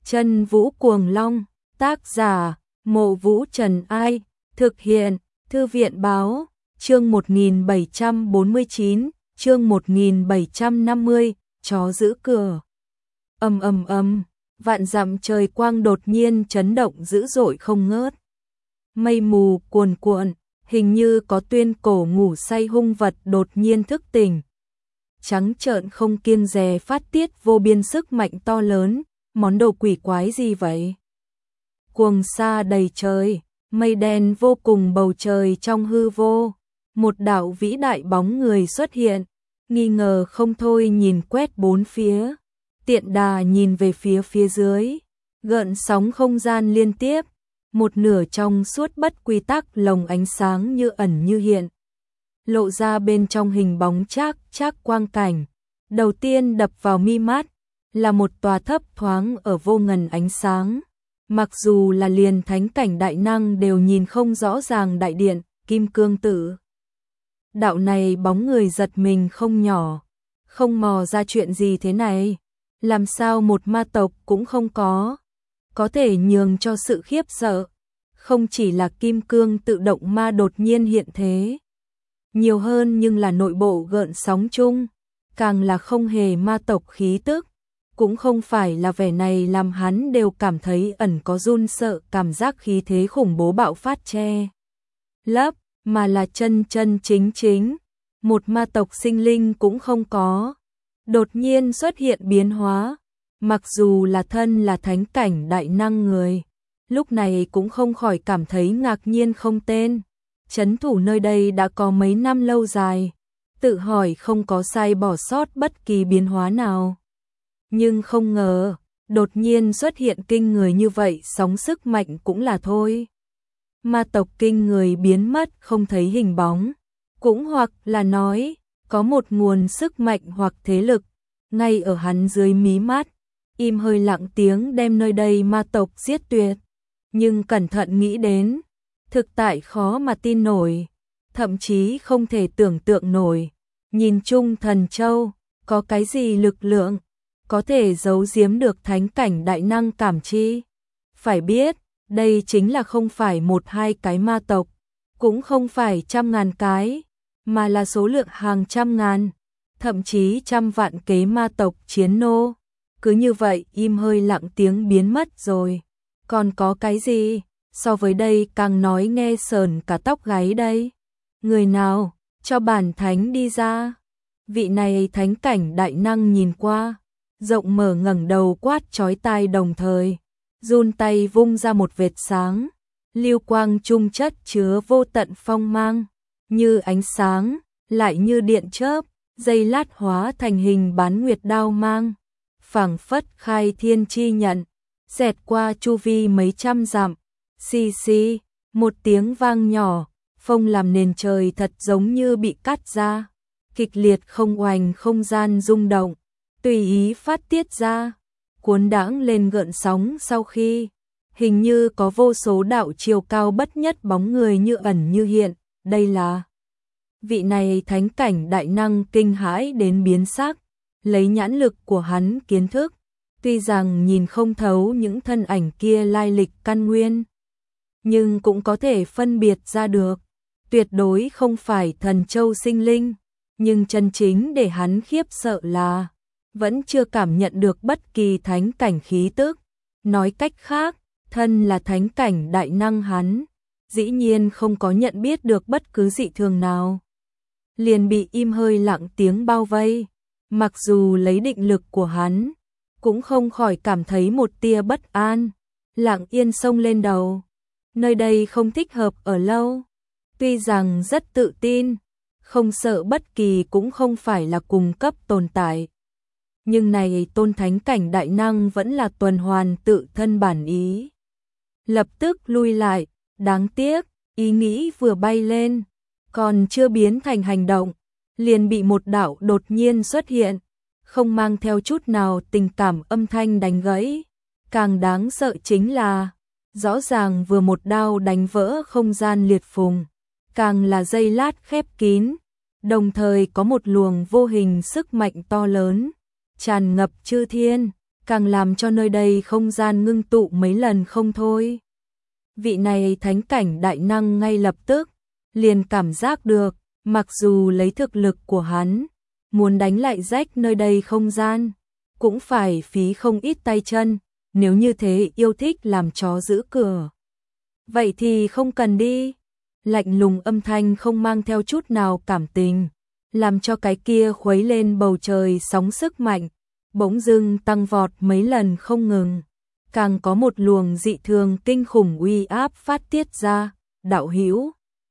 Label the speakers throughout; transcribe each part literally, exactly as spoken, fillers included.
Speaker 1: Chân Vũ Cuồng Long, tác giả, Mộ Vũ Trần Ai, thực hiện, Thư viện Báo, chương một nghìn bảy trăm bốn mươi chín, chương một nghìn bảy trăm năm mươi, chó giữ cửa. Ầm ầm ầm, vạn dặm trời quang đột nhiên chấn động dữ dội không ngớt. Mây mù cuồn cuộn, hình như có tuyên cổ ngủ say hung vật đột nhiên thức tỉnh. Trắng trợn không kiêng dè phát tiết vô biên sức mạnh to lớn, món đồ quỷ quái gì vậy? Cuồng sa đầy trời, mây đen vô cùng bầu trời trong hư vô, một đạo vĩ đại bóng người xuất hiện, nghi ngờ không thôi nhìn quét bốn phía, tiện đà nhìn về phía phía dưới, gợn sóng không gian liên tiếp, một nửa trong suốt bất quy tắc lồng ánh sáng như ẩn như hiện, lộ ra bên trong hình bóng trác trác quang cảnh. Đầu tiên đập vào mi mắt là một tòa thấp thoáng ở vô ngần ánh sáng, mặc dù là liền thánh cảnh đại năng đều nhìn không rõ ràng đại điện Kim Cương Tự. Đạo này bóng người giật mình không nhỏ, không mò ra chuyện gì thế này, làm sao một ma tộc cũng không có, có thể nhường cho sự khiếp sợ, không chỉ là Kim Cương Tự động ma đột nhiên hiện thế, nhiều hơn nhưng là nội bộ gợn sóng chung, càng là không hề ma tộc khí tức, cũng không phải là vẻ này làm hắn đều cảm thấy ẩn có run sợ cảm giác khí thế khủng bố bạo phát che lấp, mà là chân chân chính chính, một ma tộc sinh linh cũng không có, đột nhiên xuất hiện biến hóa, mặc dù là thân là thánh cảnh đại năng người, lúc này cũng không khỏi cảm thấy ngạc nhiên không tên. Trấn thủ nơi đây đã có mấy năm lâu dài, tự hỏi không có sai bỏ sót bất kỳ biến hóa nào. Nhưng không ngờ, đột nhiên xuất hiện kinh người như vậy, sóng sức mạnh cũng là thôi. Ma tộc kinh người biến mất không thấy hình bóng, cũng hoặc là nói, có một nguồn sức mạnh hoặc thế lực, ngay ở hắn dưới mí mắt, im hơi lặng tiếng đem nơi đây ma tộc giết tuyệt. Nhưng cẩn thận nghĩ đến, thực tại khó mà tin nổi, thậm chí không thể tưởng tượng nổi, nhìn chung Thần Châu, có cái gì lực lượng, có thể giấu giếm được thánh cảnh đại năng cảm chi. Phải biết, đây chính là không phải một hai cái ma tộc, cũng không phải trăm ngàn cái, mà là số lượng hàng trăm ngàn, thậm chí trăm vạn kế ma tộc chiến nô. Cứ như vậy im hơi lặng tiếng biến mất rồi, còn có cái gì? So với đây càng nói nghe sờn cả tóc gáy đây. Người nào, cho bản thánh đi ra. Vị này thánh cảnh đại năng nhìn qua, rộng mở ngẩng đầu quát chói tai đồng thời, run tay vung ra một vệt sáng, lưu quang trung chất chứa vô tận phong mang, như ánh sáng, lại như điện chớp, giây lát hóa thành hình bán nguyệt đao mang, phảng phất khai thiên chi nhận, xẹt qua chu vi mấy trăm dặm. Xì xì, một tiếng vang nhỏ, phong làm nền trời thật giống như bị cắt ra, kịch liệt không oành không gian rung động, tùy ý phát tiết ra, cuốn đãng lên gợn sóng sau khi, hình như có vô số đạo chiều cao bất nhất bóng người như ẩn như hiện, đây là vị này thánh cảnh đại năng kinh hãi đến biến sắc, lấy nhãn lực của hắn kiến thức, tuy rằng nhìn không thấu những thân ảnh kia lai lịch căn nguyên, nhưng cũng có thể phân biệt ra được, tuyệt đối không phải Thần Châu sinh linh, nhưng chân chính để hắn khiếp sợ là, vẫn chưa cảm nhận được bất kỳ thánh cảnh khí tức, nói cách khác, thân là thánh cảnh đại năng hắn, dĩ nhiên không có nhận biết được bất cứ dị thường nào, liền bị im hơi lặng tiếng bao vây, mặc dù lấy định lực của hắn, cũng không khỏi cảm thấy một tia bất an, lặng yên xông lên đầu. Nơi đây không thích hợp ở lâu, tuy rằng rất tự tin, không sợ bất kỳ cũng không phải là cùng cấp tồn tại. Nhưng này tôn thánh cảnh đại năng vẫn là tuần hoàn tự thân bản ý. Lập tức lui lại, đáng tiếc, ý nghĩ vừa bay lên, còn chưa biến thành hành động, liền bị một đạo đột nhiên xuất hiện, không mang theo chút nào tình cảm âm thanh đánh gãy. Càng đáng sợ chính là, rõ ràng vừa một đao đánh vỡ không gian liệt phùng, càng là giây lát khép kín, đồng thời có một luồng vô hình sức mạnh to lớn, tràn ngập chư thiên, càng làm cho nơi đây không gian ngưng tụ mấy lần không thôi. Vị này thánh cảnh đại năng ngay lập tức liền cảm giác được, mặc dù lấy thực lực của hắn, muốn đánh lại rách nơi đây không gian, cũng phải phí không ít tay chân, nếu như thế yêu thích làm chó giữ cửa. Vậy thì không cần đi. Lạnh lùng âm thanh không mang theo chút nào cảm tình, làm cho cái kia khuấy lên bầu trời sóng sức mạnh, bỗng dưng tăng vọt mấy lần không ngừng. Càng có một luồng dị thường kinh khủng uy áp phát tiết ra, đạo hữu.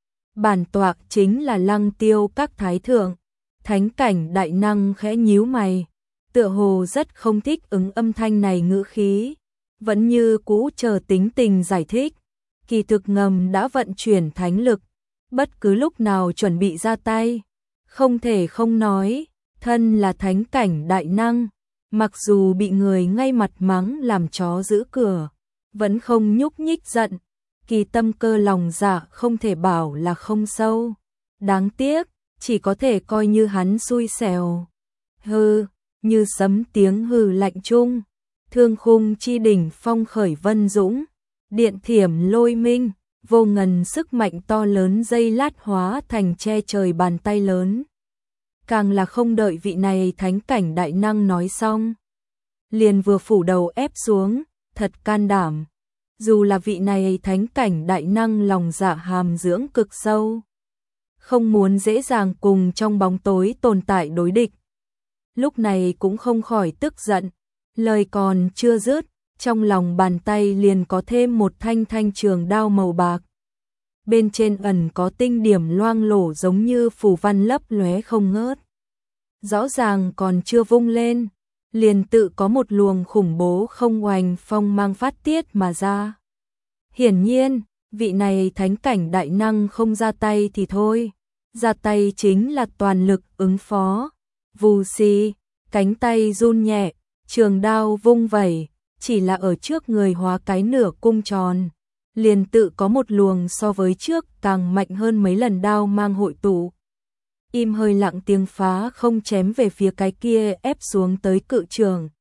Speaker 1: Bản tọa chính là Lăng Tiêu các thái thượng. Thánh cảnh đại năng khẽ nhíu mày, tựa hồ rất không thích ứng âm thanh này ngữ khí, vẫn như cũ chờ tính tình giải thích. Kỳ thực ngầm đã vận chuyển thánh lực, bất cứ lúc nào chuẩn bị ra tay. Không thể không nói, thân là thánh cảnh đại năng, mặc dù bị người ngay mặt mắng làm chó giữ cửa, vẫn không nhúc nhích giận. Kỳ tâm cơ lòng dạ không thể bảo là không sâu. Đáng tiếc, chỉ có thể coi như hắn xui xẻo. Hừ, như sấm tiếng hừ lạnh chung, thương khung chi đỉnh phong khởi vân dũng, điện thiểm lôi minh, vô ngần sức mạnh to lớn dây lát hóa thành che trời bàn tay lớn. Càng là không đợi vị này thánh cảnh đại năng nói xong, liền vừa phủ đầu ép xuống, thật can đảm. Dù là vị này thánh cảnh đại năng lòng dạ hàm dưỡng cực sâu, không muốn dễ dàng cùng trong bóng tối tồn tại đối địch. Lúc này cũng không khỏi tức giận, lời còn chưa dứt, trong lòng bàn tay liền có thêm một thanh thanh trường đao màu bạc. Bên trên ẩn có tinh điểm loang lổ giống như phù văn lấp lóe không ngớt. Rõ ràng còn chưa vung lên, liền tự có một luồng khủng bố không oanh phong mang phát tiết mà ra. Hiển nhiên, vị này thánh cảnh đại năng không ra tay thì thôi, ra tay chính là toàn lực ứng phó. Vù xì, cánh tay run nhẹ, trường đao vung vẩy, chỉ là ở trước người hóa cái nửa cung tròn, liền tự có một luồng so với trước càng mạnh hơn mấy lần đao mang hội tụ. Im hơi lặng tiếng phá không chém về phía cái kia ép xuống tới cự trường.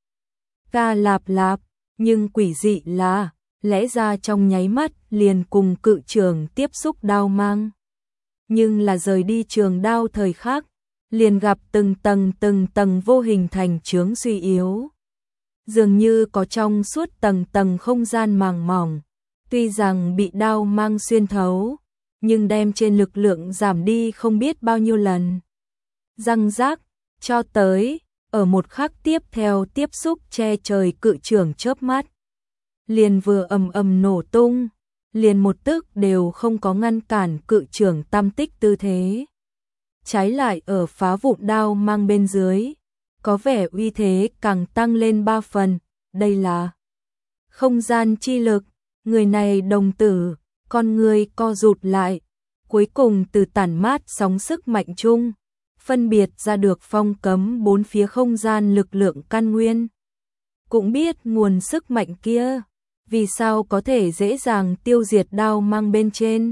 Speaker 1: Ca lạp lạp, nhưng quỷ dị là, lẽ ra trong nháy mắt liền cùng cự trường tiếp xúc đao mang. Nhưng là rời đi trường đao thời khắc, liền gặp từng tầng từng tầng vô hình thành chướng suy yếu. Dường như có trong suốt tầng tầng không gian màng mỏng, tuy rằng bị đao mang xuyên thấu, nhưng đem trên lực lượng giảm đi không biết bao nhiêu lần. Răng rác, cho tới, ở một khắc tiếp theo tiếp xúc che trời cự trường chớp mắt. Liền vừa ầm ầm nổ tung, liền một tức đều không có ngăn cản cự trường tam tích tư thế. Trái lại ở phá vụn đao mang bên dưới, có vẻ uy thế càng tăng lên ba phần, đây là không gian chi lực. Người này đồng tử, con người co rụt lại, cuối cùng từ tản mát sóng sức mạnh chung, phân biệt ra được phong cấm bốn phía không gian lực lượng căn nguyên. Cũng biết nguồn sức mạnh kia, vì sao có thể dễ dàng tiêu diệt đao mang bên trên.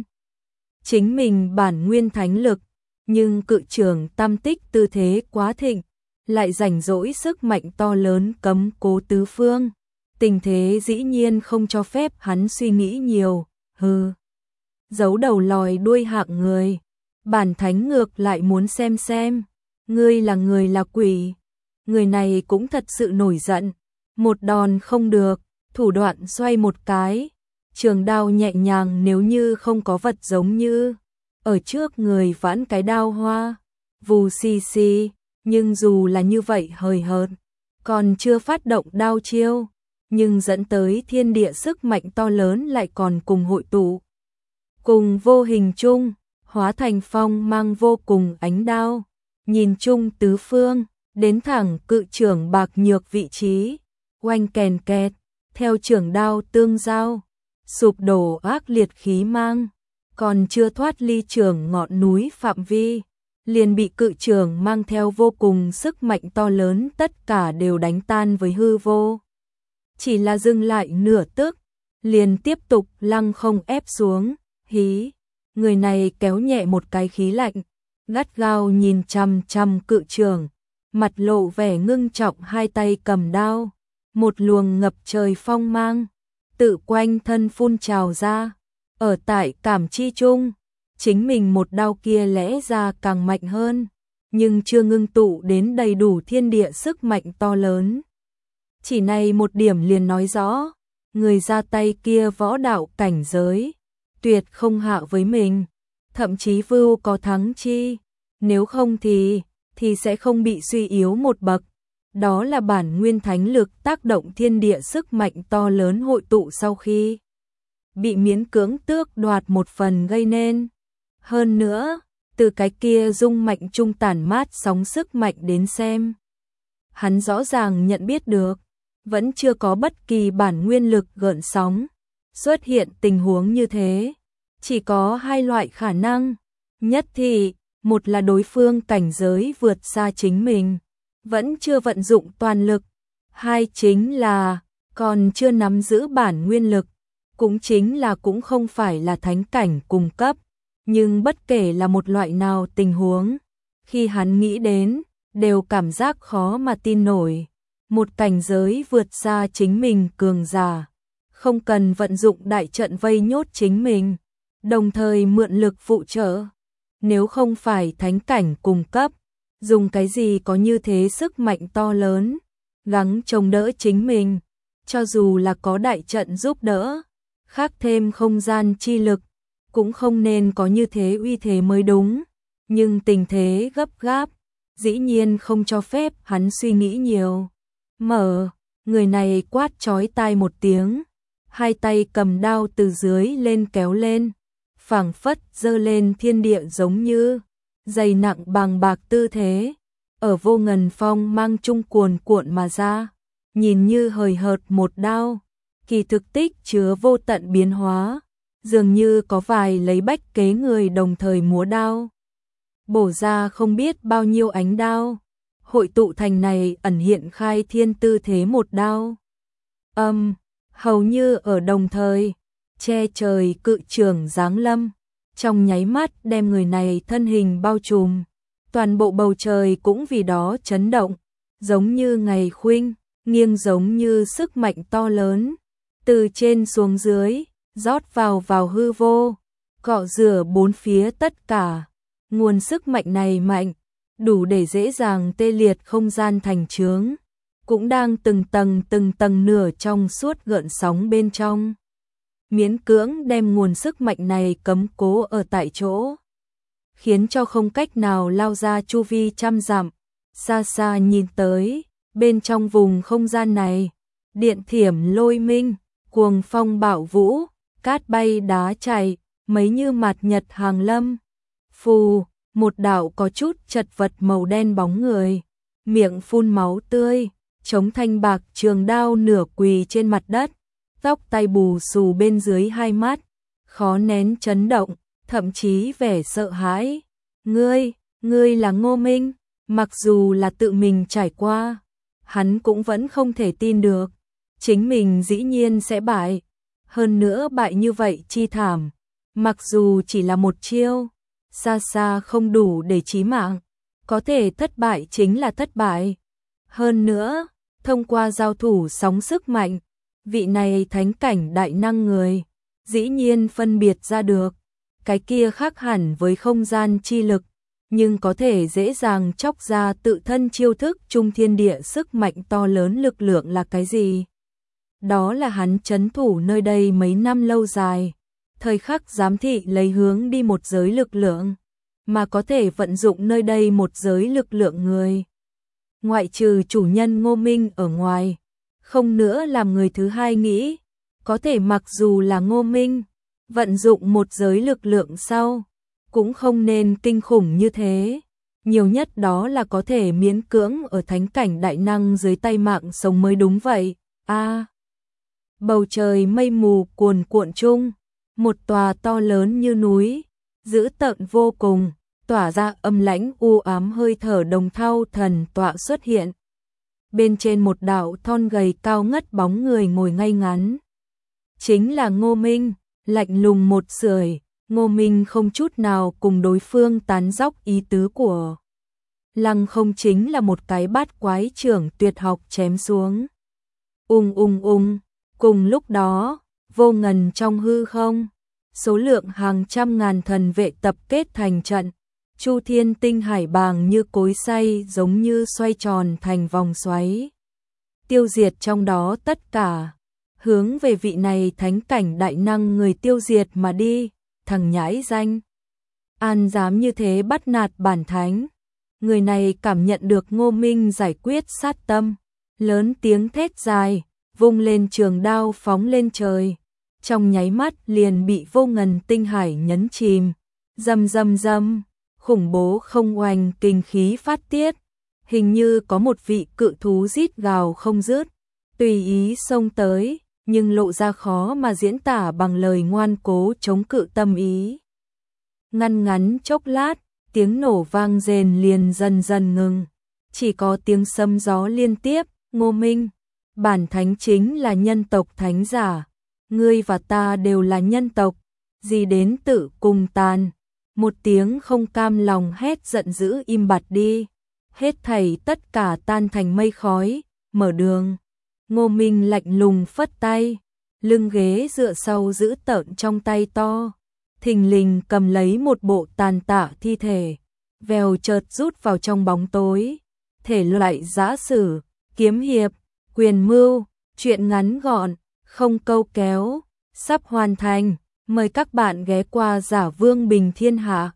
Speaker 1: Chính mình bản nguyên thánh lực, nhưng cự trường tam tích tư thế quá thịnh, lại rảnh rỗi sức mạnh to lớn cấm cố tứ phương. Tình thế dĩ nhiên không cho phép hắn suy nghĩ nhiều, hừ. Giấu đầu lòi đuôi hạng người, bản thánh ngược lại muốn xem xem, ngươi là người là quỷ. Người này cũng thật sự nổi giận, một đòn không được, thủ đoạn xoay một cái, trường đao nhẹ nhàng nếu như không có vật giống như, ở trước người vãn cái đao hoa, vù xì xì, nhưng dù là như vậy hời hợt, còn chưa phát động đao chiêu. Nhưng dẫn tới thiên địa sức mạnh to lớn lại còn cùng hội tụ. Cùng vô hình chung, hóa thành phong mang vô cùng ánh đao. Nhìn chung tứ phương, đến thẳng cự trưởng bạc nhược vị trí. Oanh kèn kẹt, theo trưởng đao tương giao. Sụp đổ ác liệt khí mang. Còn chưa thoát ly trưởng ngọn núi phạm vi. Liền bị cự trưởng mang theo vô cùng sức mạnh to lớn tất cả đều đánh tan với hư vô. Chỉ là dừng lại nửa tức, liền tiếp tục lăng không ép xuống, hí. Người này kéo nhẹ một cái khí lạnh, gắt gao nhìn chằm chằm cự trường, mặt lộ vẻ ngưng trọng hai tay cầm đao. một luồng ngập trời phong mang, tự quanh thân phun trào ra, ở tại cảm chi chung, chính mình một đao kia lẽ ra càng mạnh hơn, nhưng chưa ngưng tụ đến đầy đủ thiên địa sức mạnh to lớn. Chỉ này một điểm liền nói rõ, người ra tay kia võ đạo cảnh giới, tuyệt không hạ với mình, thậm chí vưu có thắng chi, nếu không thì, thì sẽ không bị suy yếu một bậc. Đó là bản nguyên thánh lực tác động thiên địa sức mạnh to lớn hội tụ sau khi bị miễn cưỡng tước đoạt một phần gây nên. Hơn nữa, từ cái kia dung mạnh trung tản mát sóng sức mạnh đến xem, hắn rõ ràng nhận biết được, vẫn chưa có bất kỳ bản nguyên lực gợn sóng xuất hiện tình huống như thế. Chỉ có hai loại khả năng, nhất thì, một là đối phương cảnh giới vượt xa chính mình, vẫn chưa vận dụng toàn lực, hai chính là còn chưa nắm giữ bản nguyên lực, cũng chính là cũng không phải là thánh cảnh cùng cấp, nhưng bất kể là một loại nào tình huống, khi hắn nghĩ đến, đều cảm giác khó mà tin nổi. Một cảnh giới vượt xa chính mình cường giả, không cần vận dụng đại trận vây nhốt chính mình, đồng thời mượn lực phụ trợ. Nếu không phải thánh cảnh cùng cấp, dùng cái gì có như thế sức mạnh to lớn, gắng chống đỡ chính mình, cho dù là có đại trận giúp đỡ, khác thêm không gian chi lực, cũng không nên có như thế uy thế mới đúng. Nhưng tình thế gấp gáp, dĩ nhiên không cho phép hắn suy nghĩ nhiều. Mở, người này quát chói tai một tiếng, hai tay cầm đao từ dưới lên kéo lên, phảng phất giơ lên thiên địa giống như dày nặng bằng bạc tư thế, ở vô ngần phong mang chung cuồn cuộn mà ra, nhìn như hời hợt một đao, kỳ thực tích chứa vô tận biến hóa, dường như có vài lấy bách kế người đồng thời múa đao, bổ ra không biết bao nhiêu ánh đao, hội tụ thành này ẩn hiện khai thiên tư thế một đao. Âm, um, hầu như ở đồng thời, che trời cự trường giáng lâm, trong nháy mắt đem người này thân hình bao trùm, toàn bộ bầu trời cũng vì đó chấn động, giống như ngày khuynh, nghiêng giống như sức mạnh to lớn, từ trên xuống dưới, rót vào vào hư vô, cọ rửa bốn phía tất cả. Nguồn sức mạnh này mạnh, đủ để dễ dàng tê liệt không gian thành chướng, cũng đang từng tầng từng tầng nửa trong suốt gợn sóng bên trong. Miễn cưỡng đem nguồn sức mạnh này cấm cố ở tại chỗ, khiến cho không cách nào lao ra chu vi trăm dặm. Xa xa nhìn tới, bên trong vùng không gian này, điện thiểm lôi minh, cuồng phong bạo vũ, cát bay đá chảy, mấy như mặt nhật hàng lâm. Phù, một đạo có chút chật vật màu đen bóng người, miệng phun máu tươi, chống thanh bạc trường đao nửa quỳ trên mặt đất, tóc tai bù xù bên dưới hai mắt, khó nén chấn động, thậm chí vẻ sợ hãi. Ngươi, ngươi là Ngô Minh, mặc dù là tự mình trải qua, hắn cũng vẫn không thể tin được, chính mình dĩ nhiên sẽ bại, hơn nữa bại như vậy chi thảm, mặc dù chỉ là một chiêu, xa xa không đủ để chí mạng, có thể thất bại chính là thất bại. Hơn nữa, thông qua giao thủ sóng sức mạnh, vị này thánh cảnh đại năng người, dĩ nhiên phân biệt ra được, cái kia khác hẳn với không gian chi lực, nhưng có thể dễ dàng chóc ra tự thân chiêu thức trung thiên địa sức mạnh to lớn lực lượng là cái gì. Đó là hắn trấn thủ nơi đây mấy năm lâu dài, thời khắc giám thị lấy hướng đi một giới lực lượng, mà có thể vận dụng nơi đây một giới lực lượng người. Ngoại trừ chủ nhân Ngô Minh ở ngoài, không nữa làm người thứ hai nghĩ, có thể mặc dù là Ngô Minh, vận dụng một giới lực lượng sau, cũng không nên kinh khủng như thế. Nhiều nhất đó là có thể miễn cưỡng ở thánh cảnh đại năng dưới tay mạng sống mới đúng vậy. A, à, bầu trời mây mù cuồn cuộn chung, một tòa to lớn như núi, dữ tợn vô cùng, tỏa ra âm lãnh u ám hơi thở đồng thau thần tọa xuất hiện. Bên trên một đạo thon gầy cao ngất bóng người ngồi ngay ngắn. Chính là Ngô Minh, lạnh lùng một sưởi, Ngô Minh không chút nào cùng đối phương tán dóc ý tứ của. Lăng không chính là một cái bát quái trưởng tuyệt học chém xuống. Ung ung ung, cùng lúc đó, vô ngần trong hư không, số lượng hàng trăm ngàn thần vệ tập kết thành trận, Chu Thiên tinh hải bàng như cối xay giống như xoay tròn thành vòng xoáy. Tiêu diệt trong đó tất cả, hướng về vị này thánh cảnh đại năng người tiêu diệt mà đi, thằng nhãi danh. An dám như thế bắt nạt bản thánh. Người này cảm nhận được Ngô Minh giải quyết sát tâm, lớn tiếng thét dài, vung lên trường đao phóng lên trời. Trong nháy mắt liền bị vô ngần tinh hải nhấn chìm, rầm rầm rầm, khủng bố không oanh kinh khí phát tiết, hình như có một vị cự thú rít gào không dứt, tùy ý xông tới, nhưng lộ ra khó mà diễn tả bằng lời ngoan cố chống cự tâm ý. Ngăn ngắn chốc lát, tiếng nổ vang rền liền dần dần ngừng, chỉ có tiếng sấm gió liên tiếp. Ngô Minh, bản thánh chính là nhân tộc thánh giả, ngươi và ta đều là nhân tộc, gì đến tự cùng tàn. Một tiếng không cam lòng hét giận dữ im bặt đi, hết thảy tất cả tan thành mây khói, mở đường. Ngô Minh lạnh lùng phất tay, lưng ghế dựa sau giữ tợn trong tay to, thình lình cầm lấy một bộ tàn tạ thi thể, vèo chợt rút vào trong bóng tối. Thể loại giã sử, kiếm hiệp, quyền mưu, truyện ngắn gọn, không câu kéo, sắp hoàn thành. Mời các bạn ghé qua Giả Vương Bình Thiên Hạ.